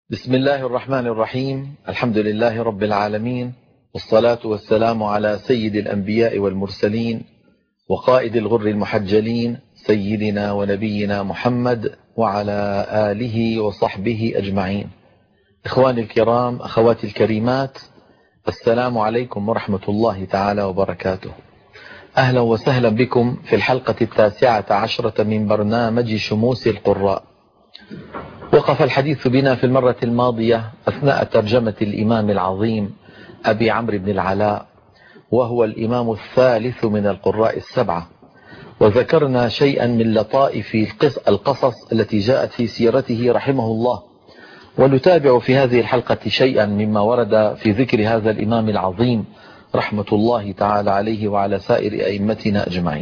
بسم الله الرحمن الرحيم. الحمد لله رب العالمين، والصلاة والسلام على سيد الأنبياء والمرسلين وقائد الغر المحجلين سيدنا ونبينا محمد وعلى آله وصحبه أجمعين. إخواني الكرام، أخواتي الكريمات، السلام عليكم ورحمة الله تعالى وبركاته. أهلا وسهلا بكم في الحلقة 19 من برنامج شموس القراء. وقف الحديث بنا في المرة الماضية أثناء ترجمة الإمام العظيم أبي عمرو بن العلاء، وهو الإمام الثالث من القراء السبعة، وذكرنا شيئا من لطائف القصص التي جاءت في سيرته رحمه الله. ونتابع في هذه الحلقة شيئا مما ورد في ذكر هذا الإمام العظيم رحمة الله تعالى عليه وعلى سائر أئمتنا أجمعين.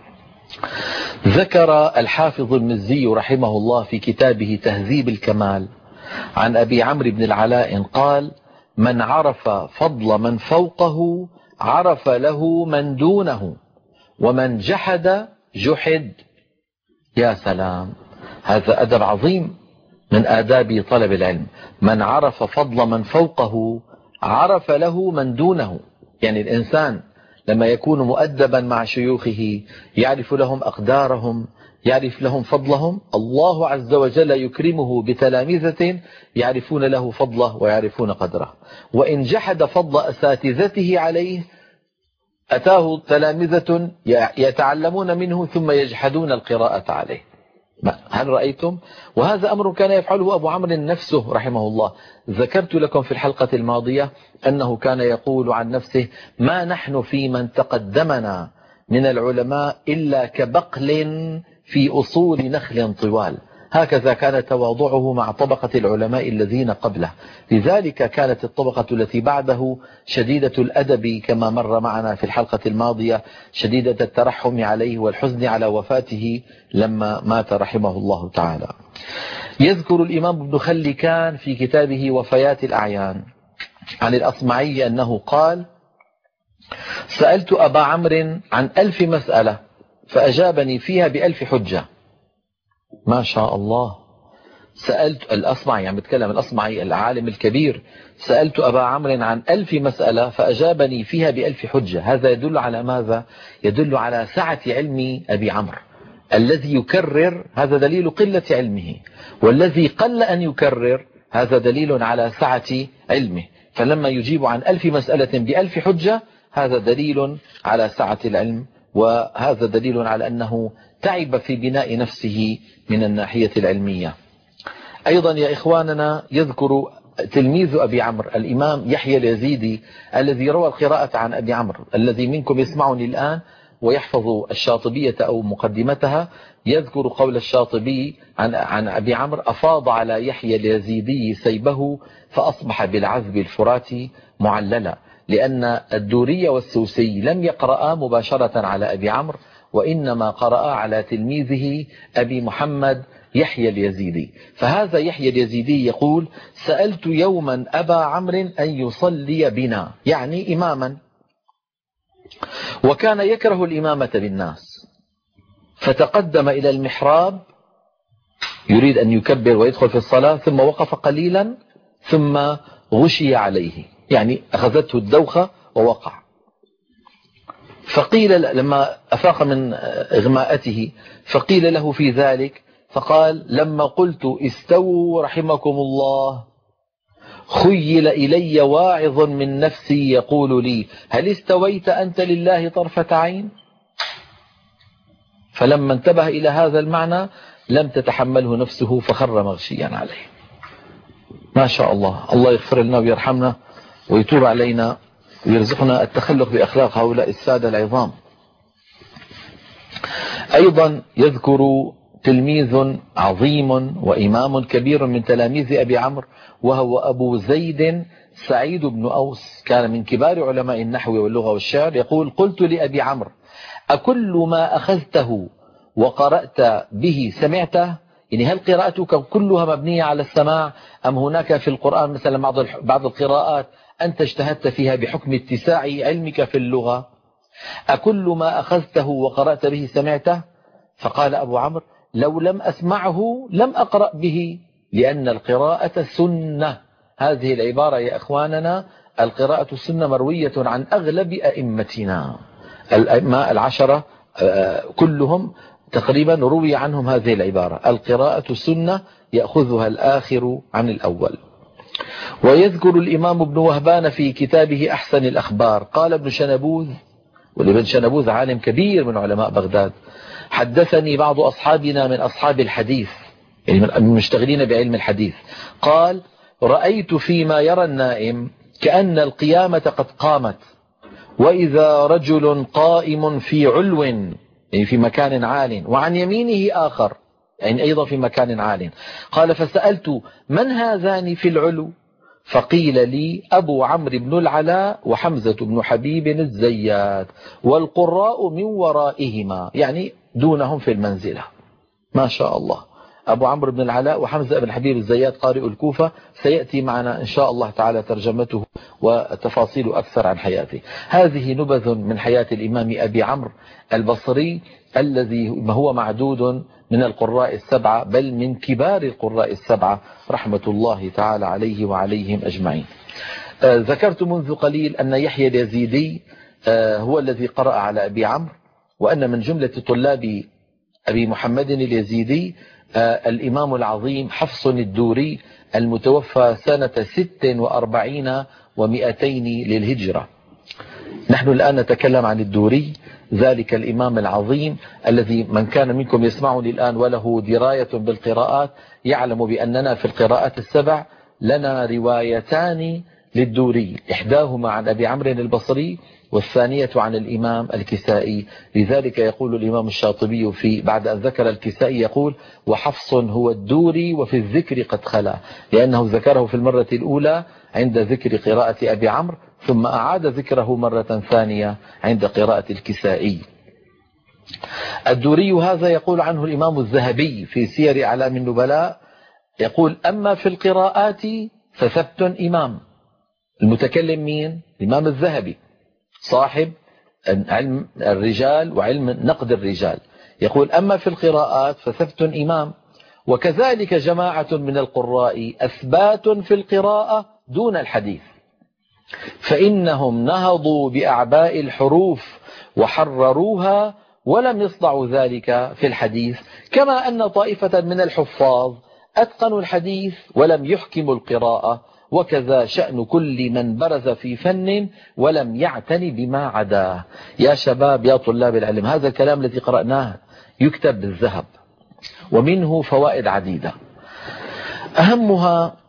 ذكر الحافظ المزي رحمه الله في كتابه تهذيب الكمال عن أبي عمرو بن العلاء قال: من عرف فضل من فوقه عرف له من دونه، ومن جحد جحد. يا سلام، هذا أدب عظيم من آداب طلب العلم. من عرف فضل من فوقه عرف له من دونه، يعني الإنسان لما يكون مؤدبا مع شيوخه يعرف لهم أقدارهم، يعرف لهم فضلهم. الله عز وجل يكرمه بتلامذة يعرفون له فضله ويعرفون قدره. وإن جحد فضل أساتذته عليه أتاه تلامذة يتعلمون منه ثم يجحدون القراءة عليه. هل رأيتم؟ وهذا أمر كان يفعله أبو عمرو نفسه رحمه الله. ذكرت لكم في الحلقة الماضية أنه كان يقول عن نفسه: ما نحن في من تقدمنا من العلماء إلا كبقل في أصول نخل طوال. هكذا كان تواضعه مع طبقة العلماء الذين قبله. لذلك كانت الطبقة التي بعده شديدة الأدب كما مر معنا في الحلقة الماضية، شديدة الترحم عليه والحزن على وفاته لما مات رحمه الله تعالى. يذكر الإمام ابن خلكان في كتابه وفيات الأعيان عن الأصمعي أنه قال: سألت أبا عمرو عن 1000 مسألة فأجابني فيها ب1000 حجة. ما شاء الله. سألت الأصمعي، يعني بتكلم الأصمعي العالم الكبير، سألت أبا عمرو عن 1000 مسألة فأجابني فيها ب1000 حجة. هذا يدل على ماذا؟ يدل على سعة علم أبي عمرو. الذي يكرر هذا دليل قلة علمه، والذي قل أن يكرر هذا دليل على سعة علمه. فلما يجيب عن 1000 مسألة ب1000 حجة هذا دليل على سعة العلم، وهذا دليل على أنه تعب في بناء نفسه من الناحية العلمية. أيضا يا إخواننا يذكر تلميذ أبي عمرو الإمام يحيى اليزيدي الذي روى القراءة عن أبي عمرو. الذي منكم يسمعني الآن ويحفظ الشاطبية أو مقدمتها يذكر قول الشاطبي عن أبي عمرو: أفاض على يحيى اليزيدي سيبه فأصبح بالعذب الفراتي معللا. لأن الدوري والسوسي لم يقرأ مباشرة على أبي عمرو، وإنما قرأ على تلميذه أبي محمد يحيى اليزيدي. فهذا يحيى اليزيدي يقول: سألت يوما أبا عمرو أن يصلي بنا، يعني إماما، وكان يكره الإمامة بالناس، فتقدم إلى المحراب يريد أن يكبر ويدخل في الصلاة، ثم وقف قليلا ثم غشي عليه، يعني أخذته الدوخة ووقع. فقيل لما أفاق من إغماءته فقيل له في ذلك فقال: لما قلت استووا رحمكم الله خيل إلي واعظ من نفسي يقول لي: هل استويت أنت لله طرفة عين؟ فلما انتبه إلى هذا المعنى لم تتحمله نفسه فخر مغشيا عليه. ما شاء الله. الله يغفر لنا ويرحمنا ويتوب علينا ويرزقنا التخلق بأخلاق هؤلاء السادة العظام. أيضا يذكر تلميذ عظيم وإمام كبير من تلاميذ أبي عمرو، وهو أبو زيد سعيد بن أوس، كان من كبار علماء النحو واللغة والشعر. يقول: قلت لأبي عمرو: أكل ما أخذته وقرأت به سمعته؟ يعني هل قراءتك كلها مبنية على السماع، أم هناك في القرآن مثلا بعض القراءات أنت اجتهدت فيها بحكم اتساع علمك في اللغة؟ أكل ما أخذته وقرأت به سمعته؟ فقال أبو عمرو: لو لم أسمعه لم أقرأ به، لأن القراءة سنة. هذه العبارة يا أخواننا، القراءة سنة مروية عن أغلب أئمتنا الأئمة العشرة كلهم تقريبا روي عنهم هذه العبارة: القراءة سنة يأخذها الآخر عن الأول. ويذكر الإمام ابن وهبان في كتابه أحسن الأخبار، قال ابن شنبوذ، والابن شنبوذ عالم كبير من علماء بغداد: حدثني بعض أصحابنا من أصحاب الحديث، يعني من المشتغلين بعلم الحديث، قال: رأيت فيما يرى النائم كأن القيامة قد قامت، وإذا رجل قائم في علو، يعني في مكان عال، وعن يمينه آخر، يعني أيضا في مكان عال. قال: فسألت: من هذان في العلو؟ فقيل لي: أبو عمرو بن العلاء وحمزة بن حبيب الزيات، والقراء من ورائهما، يعني دونهم في المنزلة. ما شاء الله. أبو عمرو بن العلاء وحمزة بن حبيب الزيات قارئ الكوفة، سيأتي معنا إن شاء الله تعالى ترجمته وتفاصيل أكثر عن حياته. هذه نبذ من حياة الإمام أبي عمرو البصري، الذي هو معدود من القراء السبعة، بل من كبار القراء السبعة، رحمة الله تعالى عليه وعليهم أجمعين. ذكرت منذ قليل أن يحيى اليزيدي هو الذي قرأ على أبي عمرو، وأن من جملة طلاب أبي محمد اليزيدي الإمام العظيم حفص الدوري، المتوفى سنة 46 و200 للهجرة. نحن الآن نتكلم عن الدوري، ذلك الإمام العظيم الذي من كان منكم يسمعني الآن وله دراية بالقراءات يعلم بأننا في القراءات السبع لنا روايتان للدوري، إحداهما عن أبي عمرو البصري، والثانية عن الإمام الكسائي. لذلك يقول الإمام الشاطبي في بعد أن ذكر الكسائي يقول: وحفص هو الدوري وفي الذكر قد خلا، لأنه ذكره في المرة الأولى عند ذكر قراءة أبي عمرو، ثم أعاد ذكره مرة ثانية عند قراءة الكسائي. الدوري هذا يقول عنه الإمام الذهبي في سير أعلام النبلاء، يقول: أما في القراءات فثبت إمام. المتكلم مين؟ الإمام الذهبي صاحب علم الرجال وعلم نقد الرجال، يقول: أما في القراءات فثبت إمام، وكذلك جماعة من القراء أثبات في القراءة دون الحديث، فإنهم نهضوا بأعباء الحروف وحرروها ولم يصنعوا ذلك في الحديث، كما أن طائفة من الحفاظ أتقنوا الحديث ولم يحكموا القراءة، وكذا شأن كل من برز في فن ولم يعتني بما عداه. يا شباب، يا طلاب العلم، هذا الكلام الذي قرأناه يكتب بالذهب، ومنه فوائد عديدة، أهمها: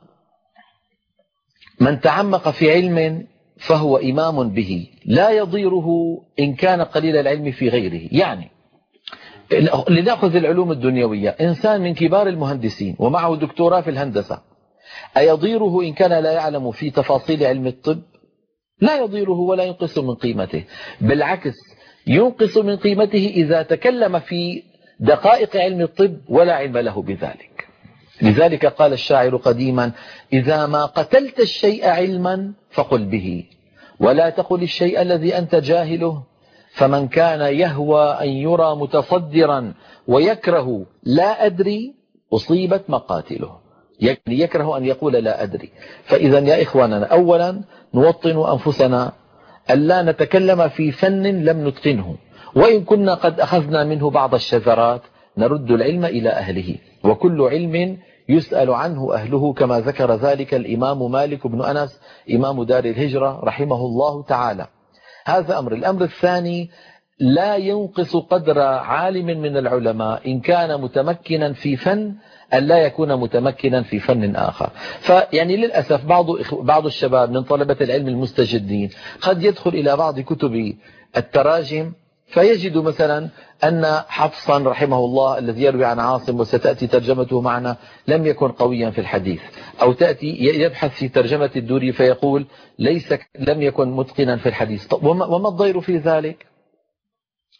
من تعمق في علم فهو إمام به، لا يضيره إن كان قليل العلم في غيره. يعني لنأخذ العلوم الدنيوية، إنسان من كبار المهندسين ومعه دكتوراه في الهندسة، أيضيره إن كان لا يعلم في تفاصيل علم الطب؟ لا يضيره ولا ينقص من قيمته، بالعكس ينقص من قيمته إذا تكلم في دقائق علم الطب ولا علم له بذلك. لذلك قال الشاعر قديما: إذا ما قتلت الشيء علما فقل به، ولا تقل الشيء الذي أنت جاهله، فمن كان يهوى أن يرى متصدرا ويكره لا أدري أصيبت مقاتله، يكره أن يقول لا أدري. فإذا يا إخواننا، أولا نوطن أنفسنا ألا نتكلم في فن لم نتقنه، وإن كنا قد أخذنا منه بعض الشذرات نرد العلم إلى أهله، وكل علم يسأل عنه أهله، كما ذكر ذلك الإمام مالك بن أنس إمام دار الهجرة رحمه الله تعالى. هذا أمر. الأمر الثاني: لا ينقص قدر عالم من العلماء إن كان متمكنا في فن أن لا يكون متمكنا في فن آخر. فيعني للأسف بعض الشباب من طلبة العلم المستجدين قد يدخل إلى بعض كتب التراجم فيجد مثلا أن حفصا رحمه الله الذي يروي عن عاصم وستأتي ترجمته معنا لم يكن قويا في الحديث، أو تأتي يبحث في ترجمة الدوري فيقول لم يكن متقنا في الحديث. وما الضير في ذلك؟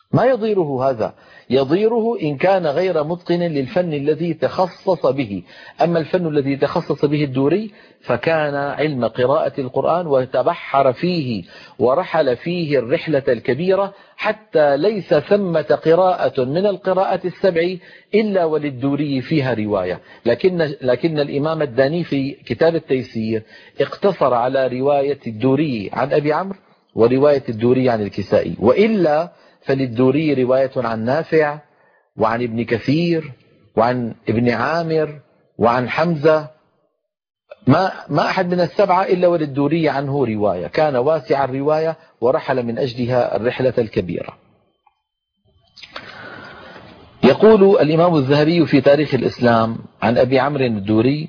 ما يضيره هذا، يضيره إن كان غير متقن للفن الذي تخصص به. أما الفن الذي تخصص به الدوري فكان علم قراءة القرآن وتبحر فيه ورحل فيه الرحلة الكبيرة، حتى ليس ثمة قراءة من القراءة السبع إلا وللدوري فيها رواية. لكن الإمام الداني في كتاب التيسير اقتصر على رواية الدوري عن أبي عمرو ورواية الدوري عن الكسائي، وإلا فللدوري رواية عن نافع وعن ابن كثير وعن ابن عامر وعن حمزة. ما أحد من السبعة إلا وللدوري عنه رواية، كان واسع الرواية ورحل من أجلها الرحلة الكبيرة. يقول الإمام الذهبي في تاريخ الإسلام عن أبي عمرو الدوري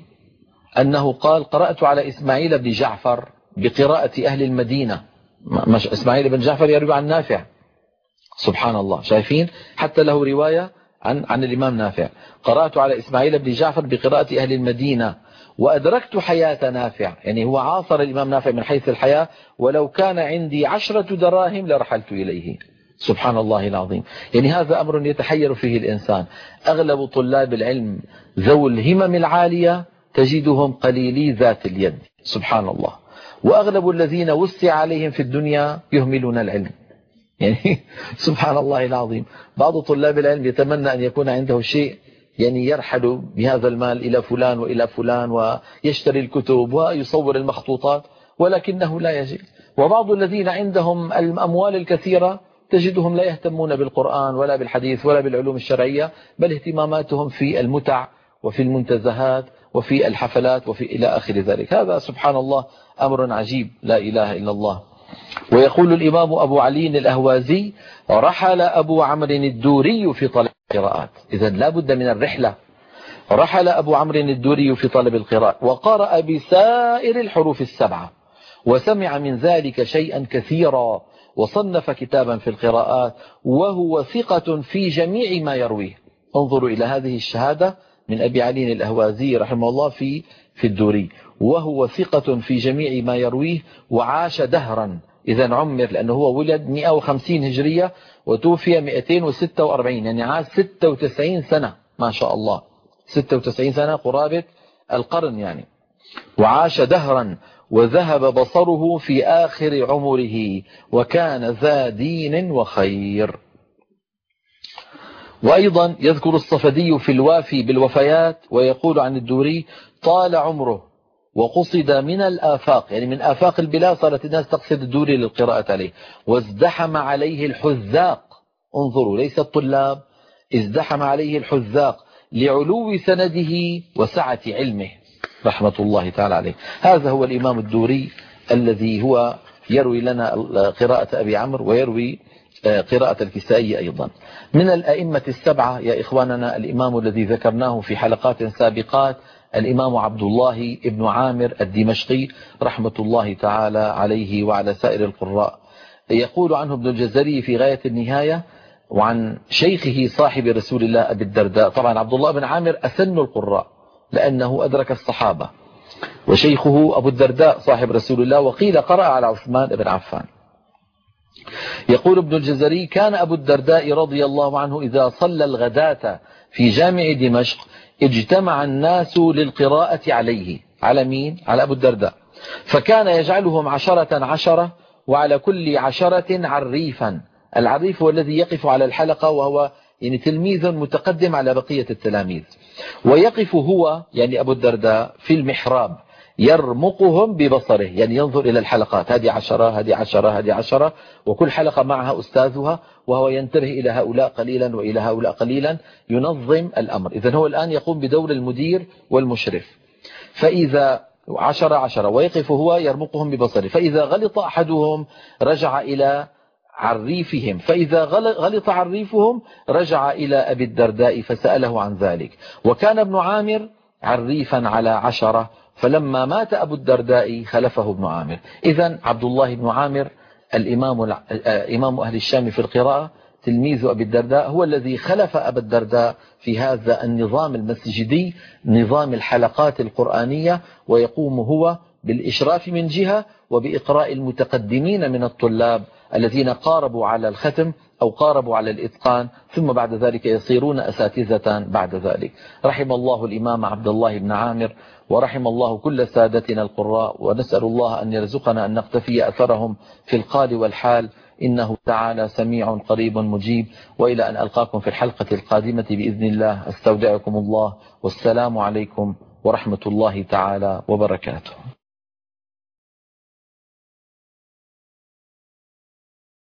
أنه قال: قرأت على إسماعيل بن جعفر بقراءة أهل المدينة. إسماعيل بن جعفر يروي عن نافع، سبحان الله، شايفين حتى له رواية عن الإمام نافع. قرأت على إسماعيل بن جعفر بقراءة أهل المدينة وأدركت حياة نافع، يعني هو عاصر الإمام نافع من حيث الحياة، ولو كان عندي 10 دراهم لرحلت إليه. سبحان الله العظيم. يعني هذا أمر يتحير فيه الإنسان. أغلب طلاب العلم ذو الهمم العالية تجدهم قليلي ذات اليد، سبحان الله. وأغلب الذين وسع عليهم في الدنيا يهملون العلم، يعني سبحان الله العظيم. بعض طلاب العلم يتمنى أن يكون عنده شيء، يعني يرحل بهذا المال إلى فلان وإلى فلان ويشتري الكتب ويصور المخطوطات، ولكنه لا يجد. وبعض الذين عندهم الأموال الكثيرة تجدهم لا يهتمون بالقرآن ولا بالحديث ولا بالعلوم الشرعية، بل اهتماماتهم في المتع وفي المنتزهات وفي الحفلات وفي إلى آخر ذلك. هذا سبحان الله أمر عجيب، لا إله إلا الله. ويقول الإمام أبو علي الأهوازي: رحل أبو عمرو الدوري في طلب القراءات. إذن لا بد من الرحلة. رحل أبو عمرو الدوري في طلب القراءات وقرأ بسائر الحروف السبعة، وسمع من ذلك شيئا كثيرا، وصنف كتابا في القراءات، وهو ثقة في جميع ما يرويه. انظروا إلى هذه الشهادة من أبي علي الأهوازي رحمه الله في الدوري: وهو ثقة في جميع ما يرويه، وعاش دهرا. إذا عمر، لأنه هو ولد 150 هجرية وتوفي 246، يعني عاش 96 سنة، ما شاء الله، 96 سنة قرابة القرن يعني. وعاش دهرا وذهب بصره في آخر عمره، وكان ذا دين وخير. وأيضا يذكر الصفدي في الوافي بالوفيات ويقول عن الدوري: طال عمره وقصد من الآفاق، يعني من آفاق البلاد صارت الناس تقصد الدوري للقراءة عليه، وازدحم عليه الحذاق. انظروا، ليس الطلاب، ازدحم عليه الحذاق لعلو سنده وسعة علمه رحمة الله تعالى عليه. هذا هو الإمام الدوري الذي هو يروي لنا قراءة أبي عمرو ويروي قراءة الكسائي أيضا. من الأئمة السبعة يا إخواننا الإمام الذي ذكرناه في حلقات سابقات، الإمام عبد الله ابن عامر الدمشقي رحمة الله تعالى عليه وعلى سائر القراء. يقول عنه ابن الجزري في غاية النهاية وعن شيخه صاحب رسول الله أبي الدرداء. طبعا عبد الله بن عامر أسن القراء لأنه أدرك الصحابة، وشيخه أبو الدرداء صاحب رسول الله، وقيل قرأ على عثمان بن عفان. يقول ابن الجزري: كان أبو الدرداء رضي الله عنه إذا صلى الغداة في جامع دمشق اجتمع الناس للقراءة عليه. على مين؟ على أبو الدرداء. فكان يجعلهم 10 وعلى كل 10 عريفا. العريف هو الذي يقف على الحلقة، وهو يعني تلميذ متقدم على بقية التلاميذ. ويقف هو يعني أبو الدرداء في المحراب يرمقهم ببصره، يعني ينظر إلى الحلقات، هذه 10 هذه 10 هذه 10، وكل حلقة معها أستاذها، وهو ينتبه إلى هؤلاء قليلا وإلى هؤلاء قليلا، ينظم الأمر. إذن هو الآن يقوم بدور المدير والمشرف. فإذا 10 ويقف هو يرمقهم ببصره، فإذا غلط أحدهم رجع إلى عريفهم، فإذا غلط عريفهم رجع إلى أبي الدرداء فسأله عن ذلك. وكان ابن عامر عريفا على 10، فلما مات أبو الدرداء خلفه ابن عامر. إذن عبد الله بن عامر إمام أهل الشام في القراءة، تلميذ أبي الدرداء، هو الذي خلف أبا الدرداء في هذا النظام المسجدي، نظام الحلقات القرآنية، ويقوم هو بالإشراف من جهة وبإقراء المتقدمين من الطلاب الذين قاربوا على الختم أو قاربوا على الإتقان، ثم بعد ذلك يصيرون أساتذة بعد ذلك. رحم الله الإمام عبد الله بن عامر، ورحم الله كل سادتنا القراء، ونسأل الله أن يرزقنا أن نقتفي أثرهم في القال والحال، إنه تعالى سميع قريب مجيب. وإلى أن ألقاكم في الحلقة القادمة بإذن الله، استودعكم الله، والسلام عليكم ورحمة الله تعالى وبركاته.